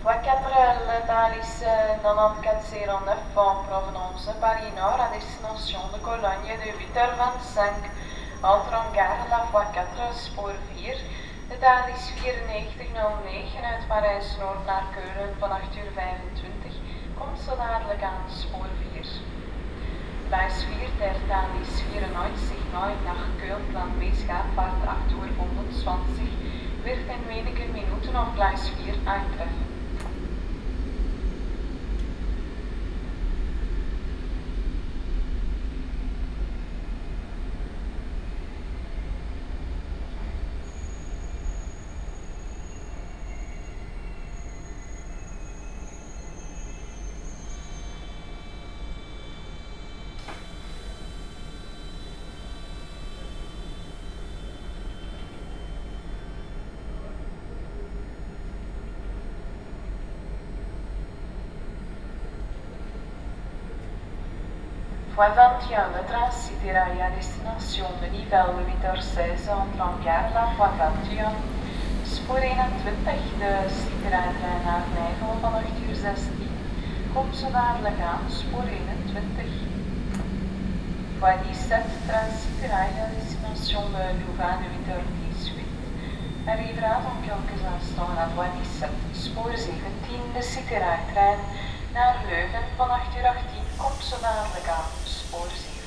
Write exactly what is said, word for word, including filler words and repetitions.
Voie quatre L, Thalys quatre-vingt-quatorze zéro neuf en provenance Paris Nord à destination de Cologne de huit heures vingt-cinq. Entre en gare La Voie quatre, spoor vier. De Thalys vierennegentig nul negen uit Parijs Noord naar Keulen van acht uur vijfentwintig komt zo dadelijk aan spoor vier. Gleis vier der Thalys vierundneunzig neun nach Köln-Plan Weesgaardvaart acht uur fünfundzwanzig wird in wenigen Minuten auf Gleis vier eintreffen. Voie vingt et un, le Transcity Rail à destination de Nivelles huit heures seize entre en gare La Voie vingt et un. Spoor eenentwintig, de Cityrail-trein naar Nijvel van acht uur zestien komt zo dadelijk aan spoor eenentwintig. Voie dix-sept, Transcity Rail à destination de Louvain huit heures dix-huit arrivera dans quelques instants à Voie dix-sept. Spoor zeventien, de Cityrail-trein naar Leuven van acht uur achttien komt zo dadelijk aan spoor zeven.